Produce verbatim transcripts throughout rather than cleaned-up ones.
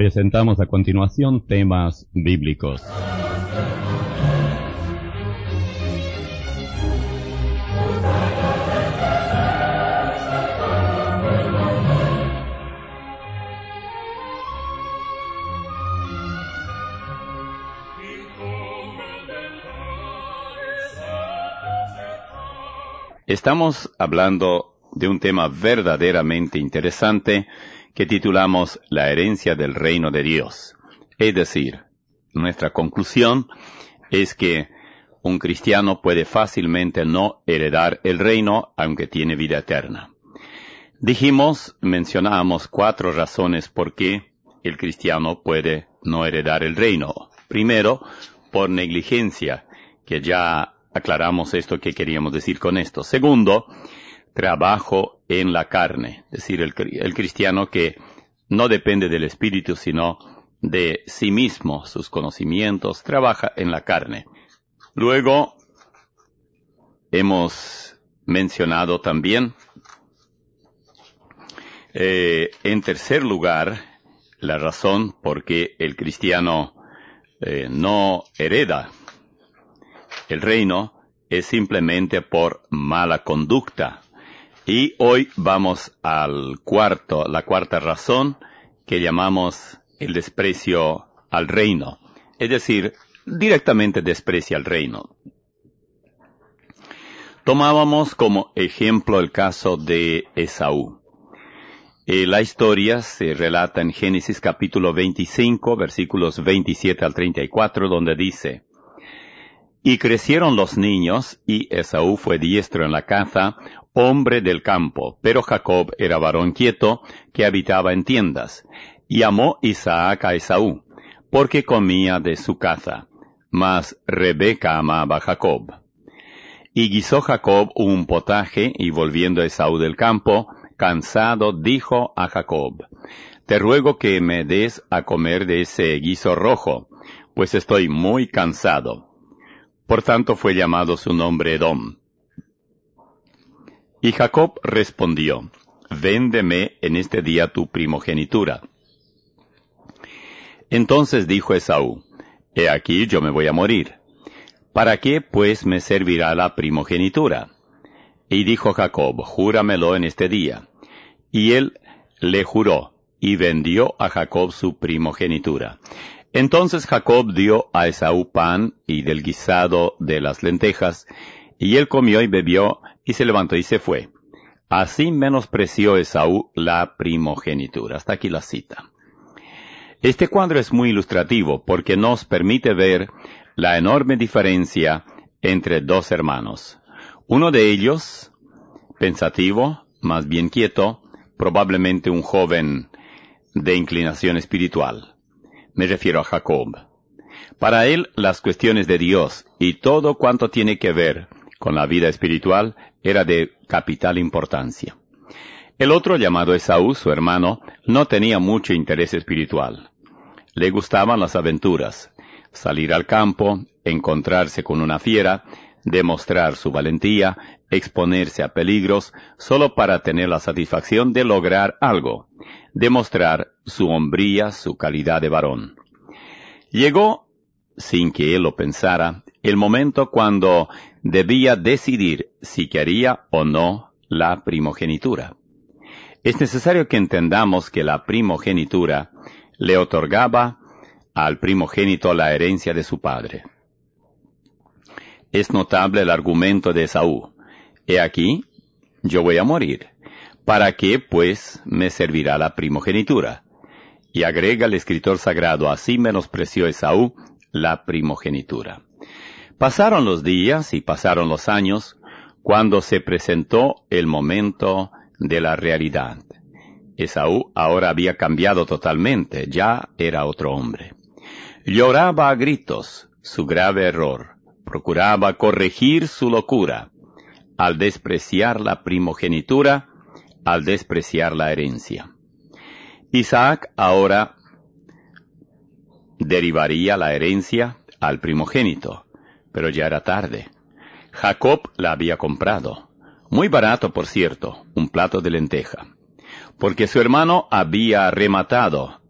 Presentamos a continuación temas bíblicos. Estamos hablando de un tema verdaderamente interesante que titulamos La herencia del reino de Dios. Es decir, nuestra conclusión es que un cristiano puede fácilmente no heredar el reino aunque tiene vida eterna. Dijimos, mencionamos cuatro razones por qué el cristiano puede no heredar el reino. Primero, por negligencia, que ya aclaramos esto que queríamos decir con esto. Segundo, trabajo en la carne, es decir, el, el cristiano que no depende del espíritu, sino de sí mismo, sus conocimientos, trabaja en la carne. Luego, hemos mencionado también, eh, en tercer lugar, la razón por qué el cristiano eh, no hereda el reino es simplemente por mala conducta. Y hoy vamos al cuarto, la cuarta razón que llamamos el desprecio al reino. Es decir, directamente desprecia al reino. Tomábamos como ejemplo el caso de Esaú. Eh, la historia se relata en Génesis capítulo veinticinco, versículos veintisiete al treinta y cuatro, donde dice: Y crecieron los niños, y Esaú fue diestro en la caza, hombre del campo, pero Jacob era varón quieto, que habitaba en tiendas. Y amó Isaac a Esaú, porque comía de su caza, mas Rebeca amaba a Jacob. Y guisó Jacob un potaje, y volviendo Esaú del campo, cansado, dijo a Jacob: Te ruego que me des a comer de ese guiso rojo, pues estoy muy cansado. Por tanto fue llamado su nombre Edom. Y Jacob respondió: Véndeme en este día tu primogenitura. Entonces dijo Esaú: He aquí yo me voy a morir. ¿Para qué pues me servirá la primogenitura? Y dijo Jacob: Júramelo en este día. Y él le juró, y vendió a Jacob su primogenitura. Entonces Jacob dio a Esaú pan y del guisado de las lentejas, y él comió y bebió, y se levantó y se fue. Así menospreció Esaú la primogenitura. Hasta aquí la cita. Este cuadro es muy ilustrativo porque nos permite ver la enorme diferencia entre dos hermanos. Uno de ellos, pensativo, más bien quieto, probablemente un joven de inclinación espiritual. Me refiero a Jacob. Para él, las cuestiones de Dios y todo cuanto tiene que ver con la vida espiritual era de capital importancia. El otro, llamado Esaú, su hermano, no tenía mucho interés espiritual. Le gustaban las aventuras, salir al campo, encontrarse con una fiera, demostrar su valentía, exponerse a peligros, solo para tener la satisfacción de lograr algo, demostrar su hombría, su calidad de varón. Llegó, sin que él lo pensara, el momento cuando debía decidir si quería o no la primogenitura. Es necesario que entendamos que la primogenitura le otorgaba al primogénito la herencia de su padre. Es notable el argumento de Esaú: He aquí, yo voy a morir. ¿Para qué, pues, me servirá la primogenitura? Y agrega el escritor sagrado: así menospreció Esaú la primogenitura. Pasaron los días y pasaron los años, cuando se presentó el momento de la realidad. Esaú ahora había cambiado totalmente, ya era otro hombre. Lloraba a gritos su grave error, procuraba corregir su locura, al despreciar la primogenitura, al despreciar la herencia. Isaac ahora derivaría la herencia al primogénito, pero ya era tarde. Jacob la había comprado, muy barato por cierto, un plato de lenteja, porque su hermano había rematado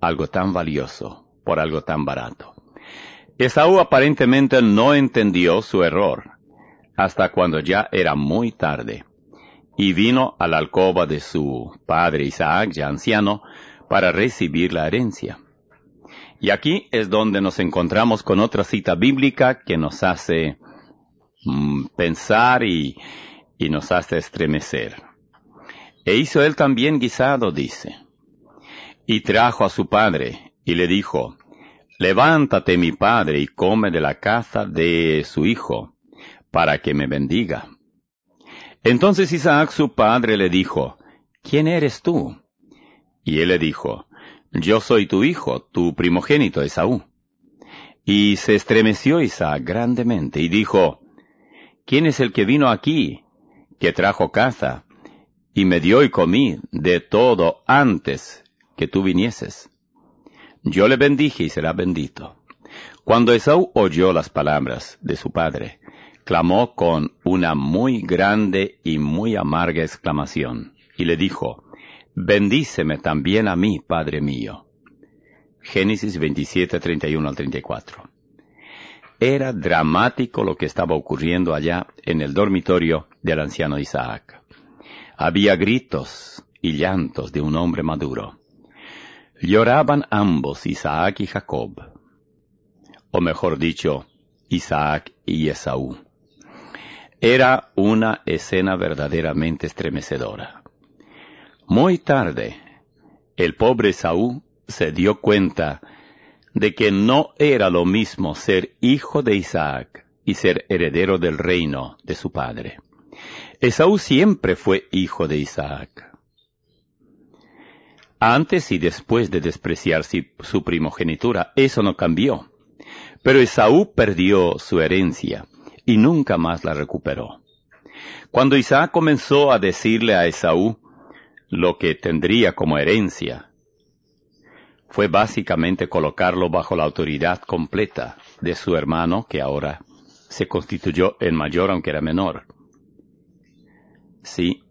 algo tan valioso por algo tan barato. Esaú aparentemente no entendió su error hasta cuando ya era muy tarde, y vino a la alcoba de su padre Isaac, ya anciano, para recibir la herencia. Y aquí es donde nos encontramos con otra cita bíblica que nos hace mm, pensar y, y nos hace estremecer. E hizo él también guisado, dice, y trajo a su padre, y le dijo, levántate, mi padre, y come de la caza de su hijo, para que me bendiga. Entonces Isaac su padre le dijo, ¿quién eres tú? Y él le dijo, yo soy tu hijo, tu primogénito Esaú. Y se estremeció Isaac grandemente, y dijo, ¿quién es el que vino aquí, que trajo caza, y me dio y comí de todo antes que tú vinieses? Yo le bendije y será bendito. Cuando Esaú oyó las palabras de su padre, clamó con una muy grande y muy amarga exclamación, y le dijo, bendíceme también a mí, padre mío. Génesis veintisiete, treinta y uno al treinta y cuatro. Era dramático lo que estaba ocurriendo allá en el dormitorio del anciano Isaac. Había gritos y llantos de un hombre maduro. Lloraban ambos, Isaac y Jacob, o mejor dicho, Isaac y Esaú. Era una escena verdaderamente estremecedora. Muy tarde, el pobre Esaú se dio cuenta de que no era lo mismo ser hijo de Isaac y ser heredero del reino de su padre. Esaú siempre fue hijo de Isaac. Antes y después de despreciar su primogenitura, eso no cambió. Pero Esaú perdió su herencia y nunca más la recuperó. Cuando Isaac comenzó a decirle a Esaú lo que tendría como herencia, fue básicamente colocarlo bajo la autoridad completa de su hermano, que ahora se constituyó en mayor aunque era menor. Sí.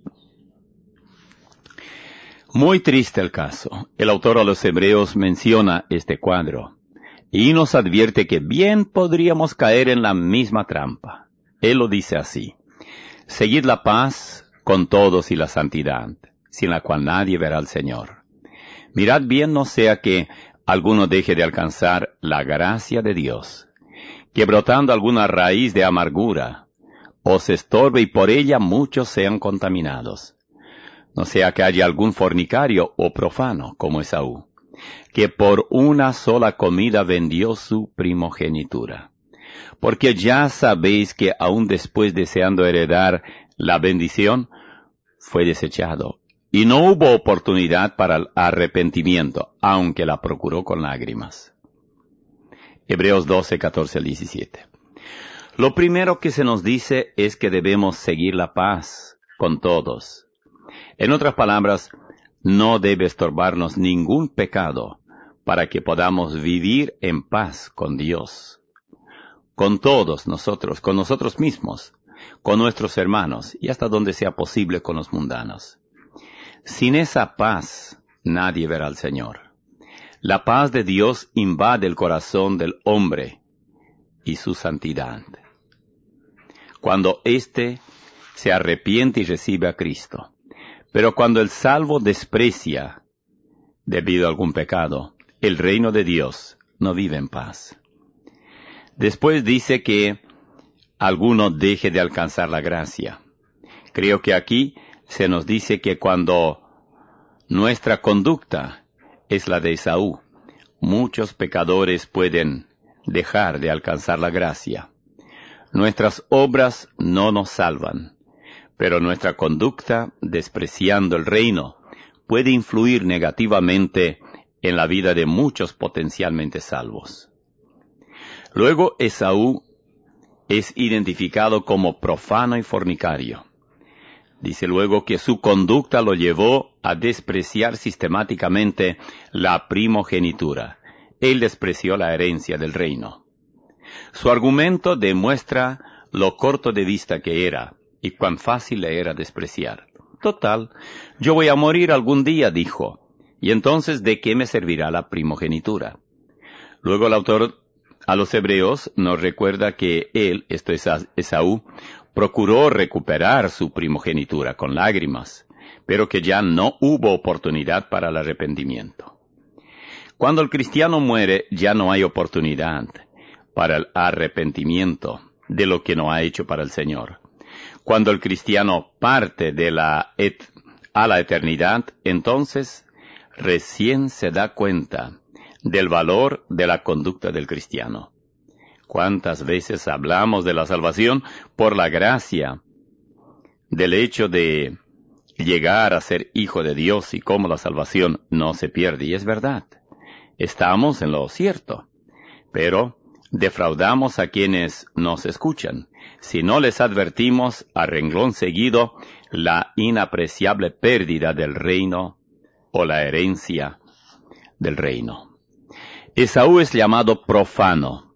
Muy triste el caso. El autor a los Hebreos menciona este cuadro y nos advierte que bien podríamos caer en la misma trampa. Él lo dice así: seguid la paz con todos y la santidad, sin la cual nadie verá al Señor. Mirad bien no sea que alguno deje de alcanzar la gracia de Dios, que brotando alguna raíz de amargura os estorbe y por ella muchos sean contaminados. No sea que haya algún fornicario o profano como Esaú, que por una sola comida vendió su primogenitura. Porque ya sabéis que aun después deseando heredar la bendición, fue desechado, y no hubo oportunidad para el arrepentimiento, aunque la procuró con lágrimas. Hebreos doce, catorce al diecisiete. Lo primero que se nos dice es que debemos seguir la paz con todos. En otras palabras, no debe estorbarnos ningún pecado para que podamos vivir en paz con Dios, con todos nosotros, con nosotros mismos, con nuestros hermanos y hasta donde sea posible con los mundanos. Sin esa paz, nadie verá al Señor. La paz de Dios invade el corazón del hombre y su santidad. Cuando éste se arrepiente y recibe a Cristo. Pero cuando el salvo desprecia, debido a algún pecado, el reino de Dios no vive en paz. Después dice que alguno deje de alcanzar la gracia. Creo que aquí se nos dice que cuando nuestra conducta es la de Esaú, muchos pecadores pueden dejar de alcanzar la gracia. Nuestras obras no nos salvan, pero nuestra conducta, despreciando el reino, puede influir negativamente en la vida de muchos potencialmente salvos. Luego Esaú es identificado como profano y fornicario. Dice luego que su conducta lo llevó a despreciar sistemáticamente la primogenitura. Él despreció la herencia del reino. Su argumento demuestra lo corto de vista que era y cuán fácil le era despreciar. Total, yo voy a morir algún día, dijo, Y entonces, ¿de qué me servirá la primogenitura? Luego el autor a los Hebreos nos recuerda que él, esto es Esaú, procuró recuperar su primogenitura con lágrimas, pero que ya no hubo oportunidad para el arrepentimiento. Cuando el cristiano muere, ya no hay oportunidad para el arrepentimiento de lo que no ha hecho para el Señor. Cuando el cristiano parte de la et- a la eternidad, entonces recién se da cuenta del valor de la conducta del cristiano. ¿Cuántas veces hablamos de la salvación por la gracia, del hecho de llegar a ser hijo de Dios y cómo la salvación no se pierde? Y es verdad, estamos en lo cierto, pero defraudamos a quienes nos escuchan si no les advertimos a renglón seguido la inapreciable pérdida del reino o la herencia del reino. Esaú es llamado profano,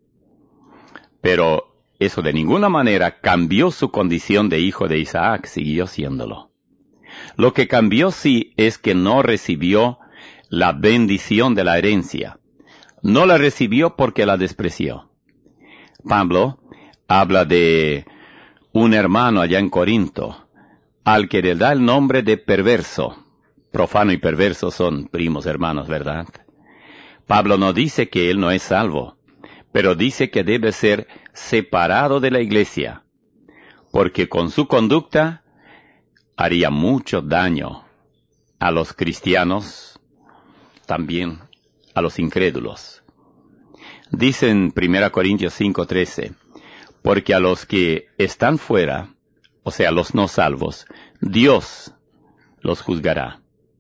pero eso de ninguna manera cambió su condición de hijo de Isaac, siguió siéndolo. Lo que cambió sí es que no recibió la bendición de la herencia. No la recibió porque la despreció. Pablo habla de un hermano allá en Corinto, al que le da el nombre de perverso. Profano y perverso son primos hermanos, ¿verdad? Pablo no dice que él no es salvo, pero dice que debe ser separado de la iglesia, porque con su conducta haría mucho daño a los cristianos, también a los incrédulos. Dice en primera Corintios cinco trece, porque a los que están fuera, o sea, los no salvos, Dios los juzgará.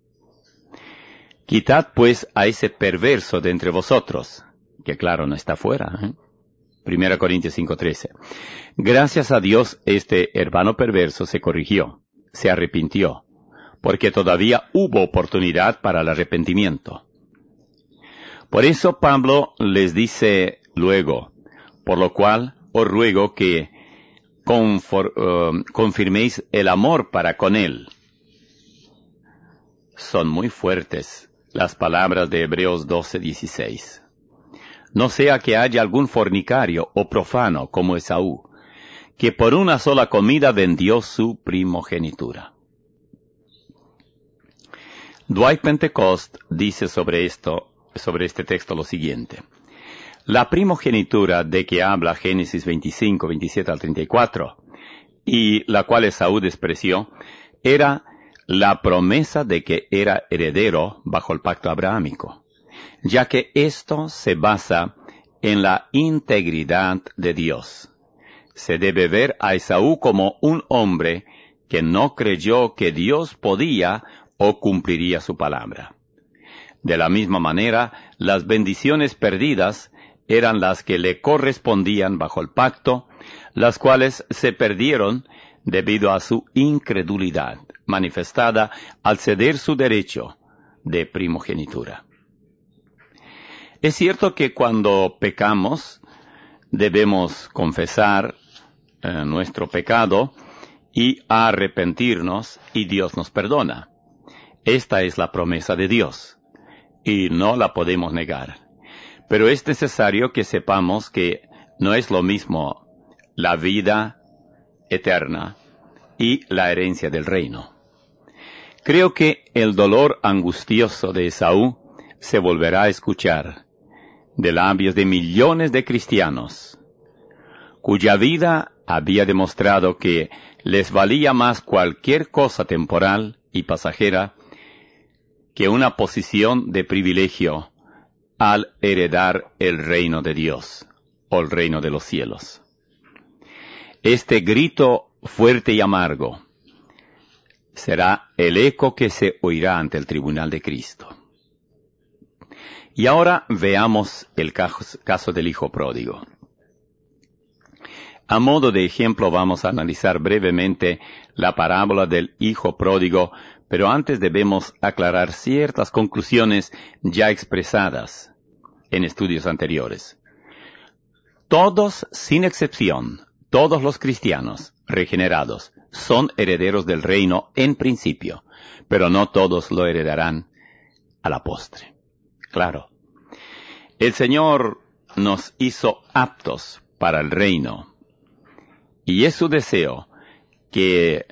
Quitad pues a ese perverso de entre vosotros, que claro, no está fuera. ¿eh? primera Corintios cinco trece. Gracias a Dios este hermano perverso se corrigió, se arrepintió, porque todavía hubo oportunidad para el arrepentimiento. Por eso Pablo les dice luego, por lo cual os ruego que confor, uh, confirméis el amor para con él. Son muy fuertes las palabras de Hebreos doce dieciséis. No sea que haya algún fornicario o profano como Esaú, que por una sola comida vendió su primogenitura. Dwight Pentecost dice sobre esto, sobre este texto lo siguiente. La primogenitura de que habla Génesis veinticinco, veintisiete al treinta y cuatro, y la cual Esaú despreció, era la promesa de que era heredero bajo el pacto abrahámico, ya que esto se basa en la integridad de Dios. Se debe ver a Esaú como un hombre que no creyó que Dios podía o cumpliría su palabra. De la misma manera, las bendiciones perdidas eran las que le correspondían bajo el pacto, las cuales se perdieron debido a su incredulidad, manifestada al ceder su derecho de primogenitura. Es cierto que cuando pecamos, debemos confesar eh, nuestro pecado y arrepentirnos, y Dios nos perdona. Esta es la promesa de Dios, y no la podemos negar. Pero es necesario que sepamos que no es lo mismo la vida eterna y la herencia del reino. Creo que el dolor angustioso de Esaú se volverá a escuchar de labios de millones de cristianos, cuya vida había demostrado que les valía más cualquier cosa temporal y pasajera que una posición de privilegio al heredar el reino de Dios, o el reino de los cielos. Este grito fuerte y amargo será el eco que se oirá ante el tribunal de Cristo. Y ahora veamos el caso del hijo pródigo. A modo de ejemplo vamos a analizar brevemente la parábola del hijo pródigo, pero antes debemos aclarar ciertas conclusiones ya expresadas en estudios anteriores. Todos, sin excepción, todos los cristianos regenerados son herederos del reino en principio, pero no todos lo heredarán a la postre. Claro, el Señor nos hizo aptos para el reino, y es su deseo que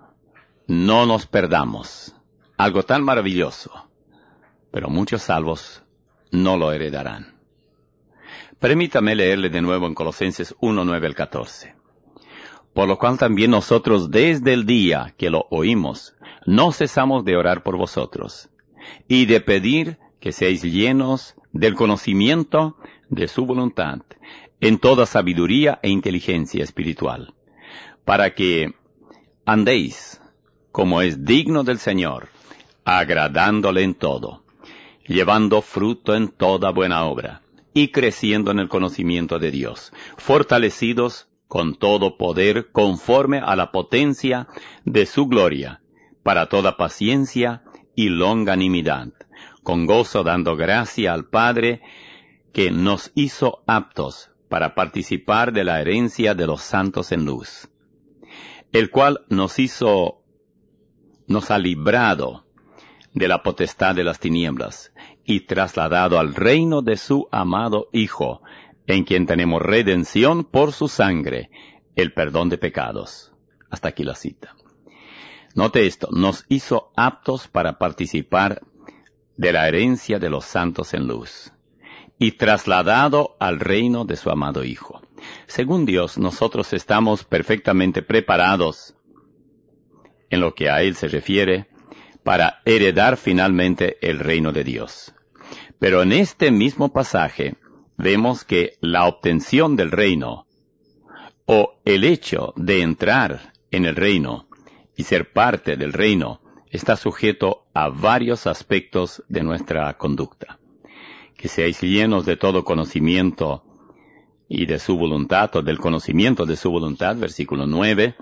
no nos perdamos. Algo tan maravilloso, pero muchos salvos no lo heredarán. Permítame leerle de nuevo en Colosenses uno, nueve al catorce. Por lo cual también nosotros desde el día que lo oímos, no cesamos de orar por vosotros, y de pedir que seáis llenos del conocimiento de su voluntad, en toda sabiduría e inteligencia espiritual, para que andéis como es digno del Señor, agradándole en todo, llevando fruto en toda buena obra, y creciendo en el conocimiento de Dios, fortalecidos con todo poder conforme a la potencia de su gloria, para toda paciencia y longanimidad, con gozo dando gracia al Padre, que nos hizo aptos para participar de la herencia de los santos en luz, el cual nos hizo, nos ha librado de la potestad de las tinieblas, y trasladado al reino de su amado Hijo, en quien tenemos redención por su sangre, el perdón de pecados. Hasta aquí la cita. Note esto, nos hizo aptos para participar de la herencia de los santos en luz, y trasladado al reino de su amado Hijo. Según Dios, nosotros estamos perfectamente preparados, en lo que a Él se refiere, para heredar finalmente el reino de Dios. Pero en este mismo pasaje vemos que la obtención del reino, o el hecho de entrar en el reino y ser parte del reino, está sujeto a varios aspectos de nuestra conducta. Que seáis llenos de todo conocimiento y de su voluntad, o del conocimiento de su voluntad, versículo nueve,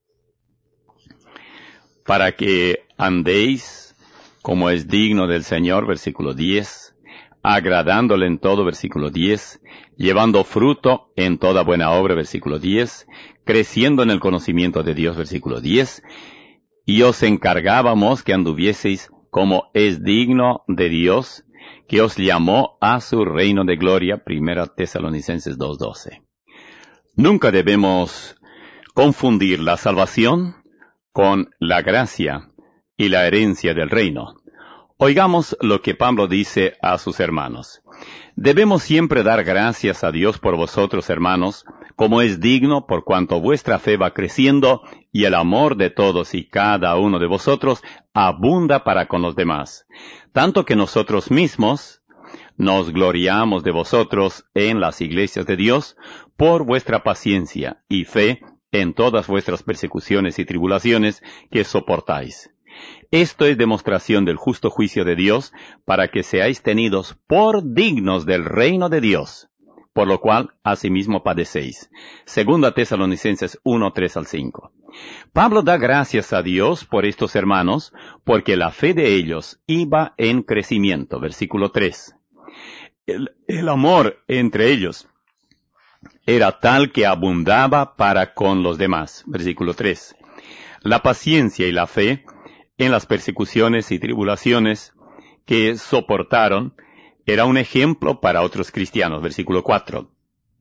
para que andéis como es digno del Señor, versículo diez, agradándole en todo, versículo diez, llevando fruto en toda buena obra, versículo diez, creciendo en el conocimiento de Dios, versículo diez, y os encargábamos que anduvieseis como es digno de Dios, que os llamó a su reino de gloria, primera Tesalonicenses dos doce. Nunca debemos confundir la salvación con la gracia y la herencia del reino. Oigamos lo que Pablo dice a sus hermanos. Debemos siempre dar gracias a Dios por vosotros, hermanos, como es digno, por cuanto vuestra fe va creciendo, y el amor de todos y cada uno de vosotros abunda para con los demás. Tanto que nosotros mismos nos gloriamos de vosotros en las iglesias de Dios, por vuestra paciencia y fe en todas vuestras persecuciones y tribulaciones que soportáis. Esto es demostración del justo juicio de Dios, para que seáis tenidos por dignos del reino de Dios, por lo cual asimismo padecéis. Segunda Tesalonicenses uno, tres al cinco. Pablo da gracias a Dios por estos hermanos, porque la fe de ellos iba en crecimiento. Versículo tres. El, el amor entre ellos era tal que abundaba para con los demás. Versículo tres. La paciencia y la fe en las persecuciones y tribulaciones que soportaron era un ejemplo para otros cristianos. Versículo cuatro.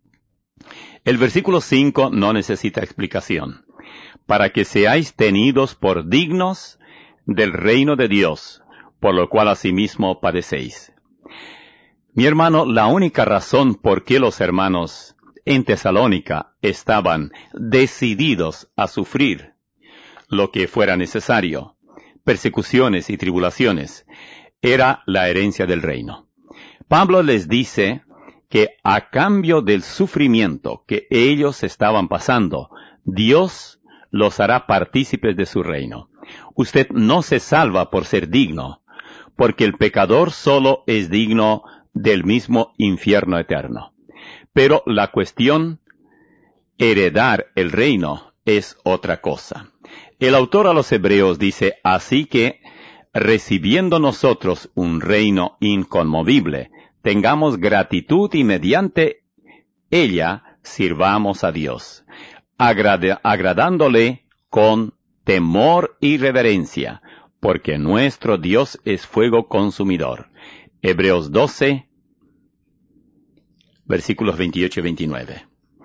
El versículo cinco no necesita explicación. Para que seáis tenidos por dignos del reino de Dios, por lo cual asimismo padecéis. Mi hermano, la única razón por qué los hermanos en Tesalónica estaban decididos a sufrir lo que fuera necesario, persecuciones y tribulaciones, era la herencia del reino. Pablo les dice que a cambio del sufrimiento que ellos estaban pasando, Dios los hará partícipes de su reino. Usted no se salva por ser digno, porque el pecador solo es digno del mismo infierno eterno. Pero la cuestión, heredar el reino, es otra cosa. El autor a los Hebreos dice, así que, recibiendo nosotros un reino inconmovible, tengamos gratitud y mediante ella sirvamos a Dios, agrad- agradándole con temor y reverencia, porque nuestro Dios es fuego consumidor. Hebreos doce, versículos veintiocho y veintinueve.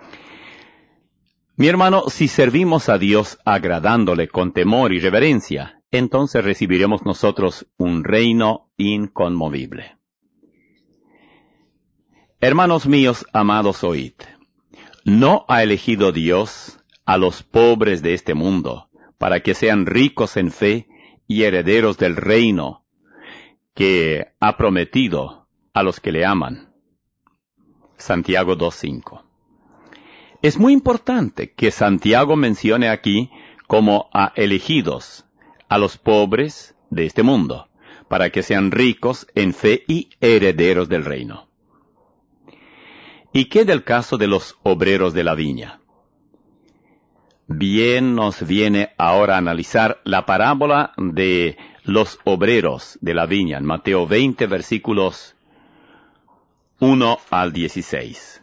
Mi hermano, si servimos a Dios agradándole con temor y reverencia, entonces recibiremos nosotros un reino inconmovible. Hermanos míos, amados, oíd. ¿No ha elegido Dios a los pobres de este mundo para que sean ricos en fe y herederos del reino que ha prometido a los que le aman? Santiago dos cinco. Es muy importante que Santiago mencione aquí como a elegidos a los pobres de este mundo, para que sean ricos en fe y herederos del reino. ¿Y qué del caso de los obreros de la viña? Bien nos viene ahora a analizar la parábola de los obreros de la viña, en Mateo veinte, versículos uno al dieciséis.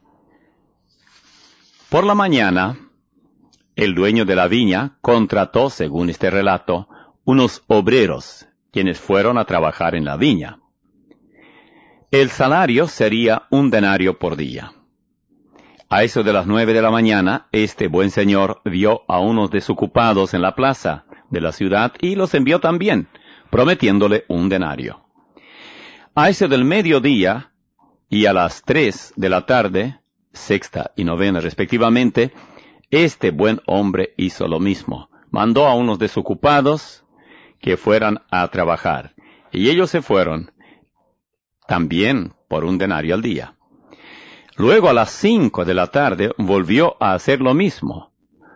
Por la mañana, el dueño de la viña contrató, según este relato, unos obreros, quienes fueron a trabajar en la viña. El salario sería un denario por día. A eso de las nueve de la mañana, este buen señor vio a unos desocupados en la plaza de la ciudad y los envió también, prometiéndole un denario. A eso del mediodía y a las tres de la tarde, sexta y novena respectivamente, este buen hombre hizo lo mismo. Mandó a unos desocupados que fueran a trabajar, y ellos se fueron también por un denario al día. Luego a las cinco de la tarde volvió a hacer lo mismo,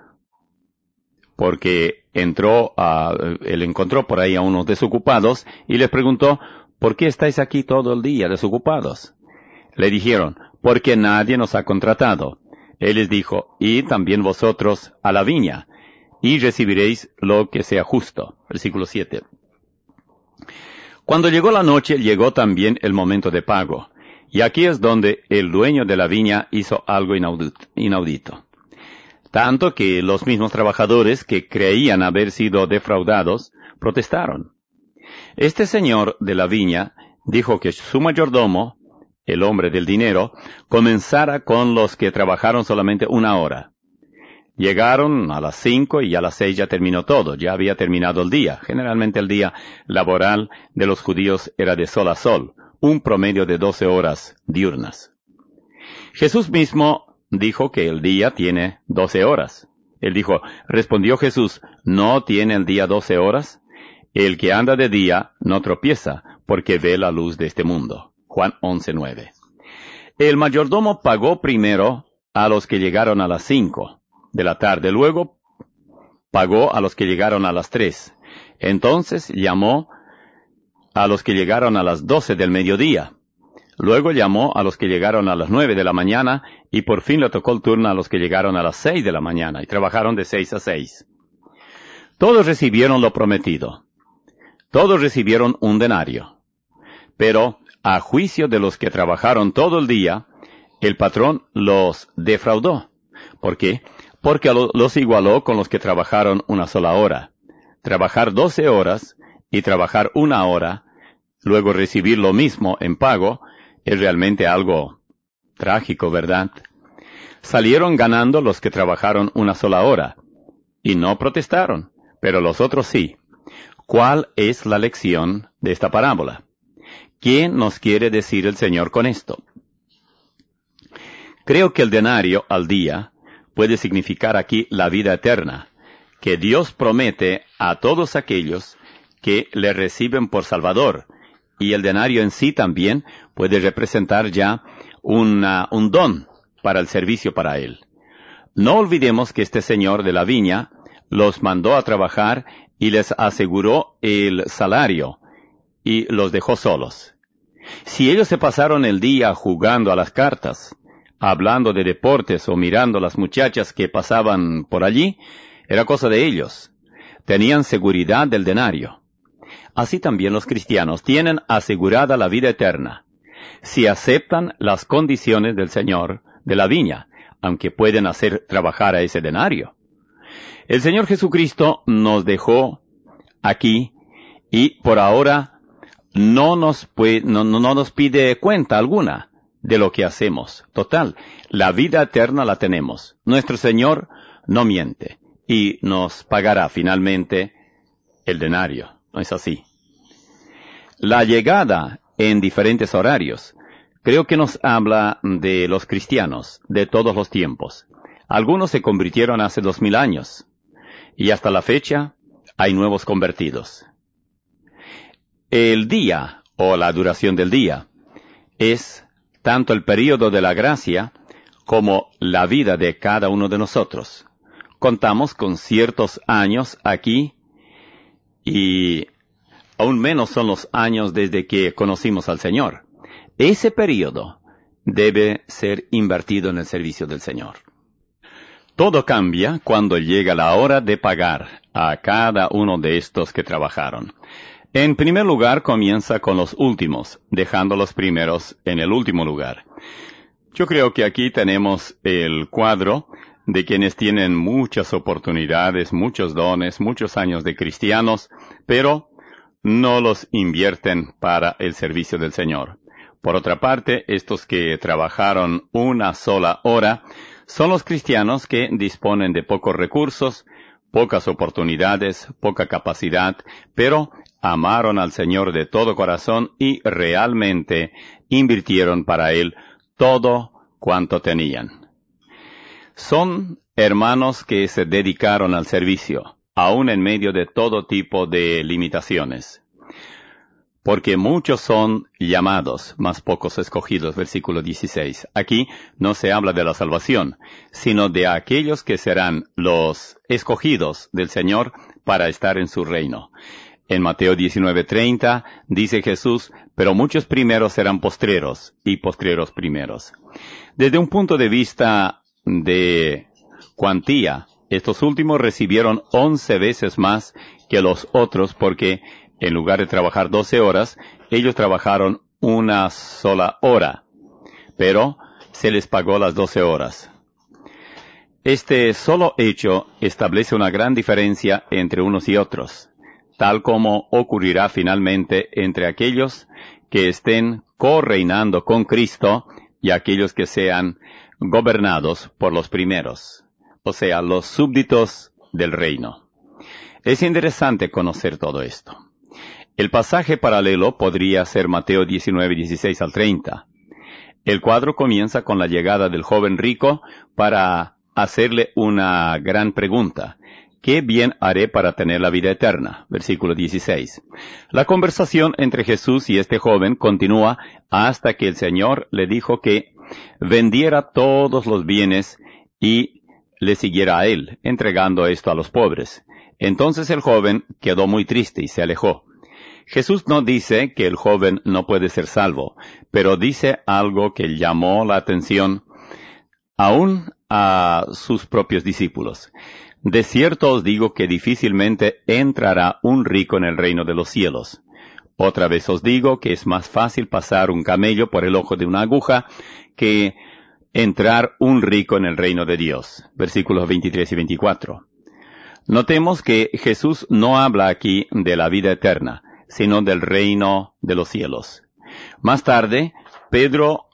porque entró a, él encontró por ahí a unos desocupados y les preguntó, ¿por qué estáis aquí todo el día desocupados? Le dijeron, porque nadie nos ha contratado. Él les dijo, id también vosotros a la viña, y recibiréis lo que sea justo. Versículo siete. Cuando llegó la noche, llegó también el momento de pago. Y aquí es donde el dueño de la viña hizo algo inaudito. Tanto que los mismos trabajadores que creían haber sido defraudados, protestaron. Este señor de la viña dijo que su mayordomo, el hombre del dinero, comenzara con los que trabajaron solamente una hora. Llegaron a las cinco y a las seis ya terminó todo, ya había terminado el día. Generalmente el día laboral de los judíos era de sol a sol, un promedio de doce horas diurnas. Jesús mismo dijo que el día tiene doce horas. Él dijo, respondió Jesús, ¿no tiene el día doce horas? El que anda de día no tropieza, porque ve la luz de este mundo. Juan once nueve. El mayordomo pagó primero a los que llegaron a las cinco de la tarde, luego pagó a los que llegaron a las tres. Entonces llamó a los que llegaron a las doce del mediodía. Luego llamó a los que llegaron a las nueve de la mañana y por fin le tocó el turno a los que llegaron a las seis de la mañana y trabajaron de seis a seis. Todos recibieron lo prometido. Todos recibieron un denario. Pero a juicio de los que trabajaron todo el día, el patrón los defraudó. ¿Por qué? Porque los igualó con los que trabajaron una sola hora. Trabajar doce horas y trabajar una hora, luego recibir lo mismo en pago, es realmente algo trágico, ¿verdad? Salieron ganando los que trabajaron una sola hora, y no protestaron, pero los otros sí. ¿Cuál es la lección de esta parábola? ¿Qué nos quiere decir el Señor con esto? Creo que el denario al día puede significar aquí la vida eterna, que Dios promete a todos aquellos que le reciben por Salvador, y el denario en sí también puede representar ya una, un don para el servicio para Él. No olvidemos que este señor de la viña los mandó a trabajar y les aseguró el salario, y los dejó solos. Si ellos se pasaron el día jugando a las cartas, hablando de deportes o mirando a las muchachas que pasaban por allí, era cosa de ellos. Tenían seguridad del denario. Así también los cristianos tienen asegurada la vida eterna, si aceptan las condiciones del Señor de la viña, aunque pueden hacer trabajar a ese denario. El Señor Jesucristo nos dejó aquí y por ahora no nos, puede, no, no nos pide cuenta alguna de lo que hacemos. Total, la vida eterna la tenemos. Nuestro Señor no miente y nos pagará finalmente el denario. ¿No es así? La llegada en diferentes horarios creo que nos habla de los cristianos de todos los tiempos. Algunos se convirtieron hace dos mil años y hasta la fecha hay nuevos convertidos. El día o la duración del día es tanto el período de la gracia como la vida de cada uno de nosotros. Contamos con ciertos años aquí y aún menos son los años desde que conocimos al Señor. Ese período debe ser invertido en el servicio del Señor. Todo cambia cuando llega la hora de pagar a cada uno de estos que trabajaron. En primer lugar, comienza con los últimos, dejando los primeros en el último lugar. Yo creo que aquí tenemos el cuadro de quienes tienen muchas oportunidades, muchos dones, muchos años de cristianos, pero no los invierten para el servicio del Señor. Por otra parte, estos que trabajaron una sola hora son los cristianos que disponen de pocos recursos, pocas oportunidades, poca capacidad, pero amaron al Señor de todo corazón y realmente invirtieron para Él todo cuanto tenían. Son hermanos que se dedicaron al servicio, aún en medio de todo tipo de limitaciones. Porque muchos son llamados, mas pocos escogidos, versículo dieciséis. Aquí no se habla de la salvación, sino de aquellos que serán los escogidos del Señor para estar en su reino. En Mateo diecinueve treinta dice Jesús, pero muchos primeros serán postreros y postreros primeros. Desde un punto de vista de cuantía, estos últimos recibieron once veces más que los otros porque en lugar de trabajar doce horas, ellos trabajaron una sola hora, pero se les pagó las doce horas. Este solo hecho establece una gran diferencia entre unos y otros, tal como ocurrirá finalmente entre aquellos que estén correinando con Cristo y aquellos que sean gobernados por los primeros, o sea, los súbditos del reino. Es interesante conocer todo esto. El pasaje paralelo podría ser Mateo diecinueve, dieciséis al treinta. El cuadro comienza con la llegada del joven rico para hacerle una gran pregunta. ¿Qué bien haré para tener la vida eterna? Versículo dieciséis. La conversación entre Jesús y este joven continúa hasta que el Señor le dijo que vendiera todos los bienes y le siguiera a él, entregando esto a los pobres. Entonces el joven quedó muy triste y se alejó. Jesús no dice que el joven no puede ser salvo, pero dice algo que llamó la atención aún a sus propios discípulos. De cierto os digo que difícilmente entrará un rico en el reino de los cielos. Otra vez os digo que es más fácil pasar un camello por el ojo de una aguja que entrar un rico en el reino de Dios. Versículos veintitrés y veinticuatro. Notemos que Jesús no habla aquí de la vida eterna, sino del reino de los cielos. Más tarde, Pedro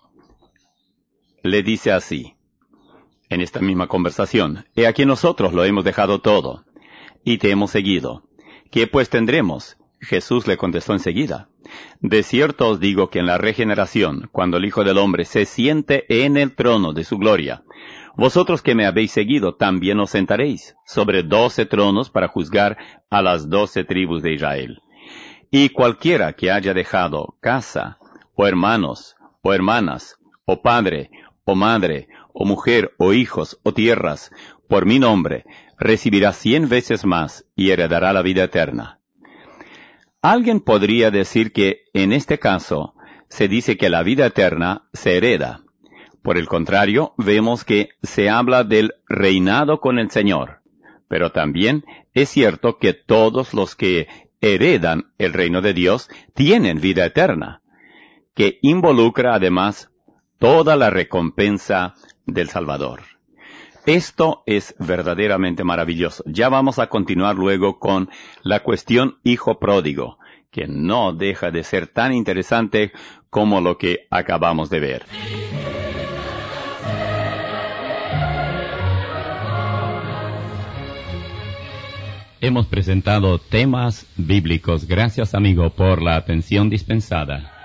le dice así, en esta misma conversación, he aquí nosotros lo hemos dejado todo, y te hemos seguido. ¿Qué pues tendremos? Jesús le contestó enseguida, de cierto os digo que en la regeneración, cuando el Hijo del Hombre se siente en el trono de su gloria, vosotros que me habéis seguido también os sentaréis sobre doce tronos para juzgar a las doce tribus de Israel. Y cualquiera que haya dejado casa, o hermanos, o hermanas, o padre, o madre, o mujer, o hijos, o tierras, por mi nombre, recibirá cien veces más y heredará la vida eterna. Alguien podría decir que, en este caso, se dice que la vida eterna se hereda. Por el contrario, vemos que se habla del reinado con el Señor. Pero también es cierto que todos los que heredan el reino de Dios tienen vida eterna, que involucra además toda la recompensa del Salvador. Esto es verdaderamente maravilloso. Ya vamos a continuar luego con la cuestión hijo pródigo, que no deja de ser tan interesante como lo que acabamos de ver. Hemos presentado temas bíblicos. Gracias, amigo, por la atención dispensada.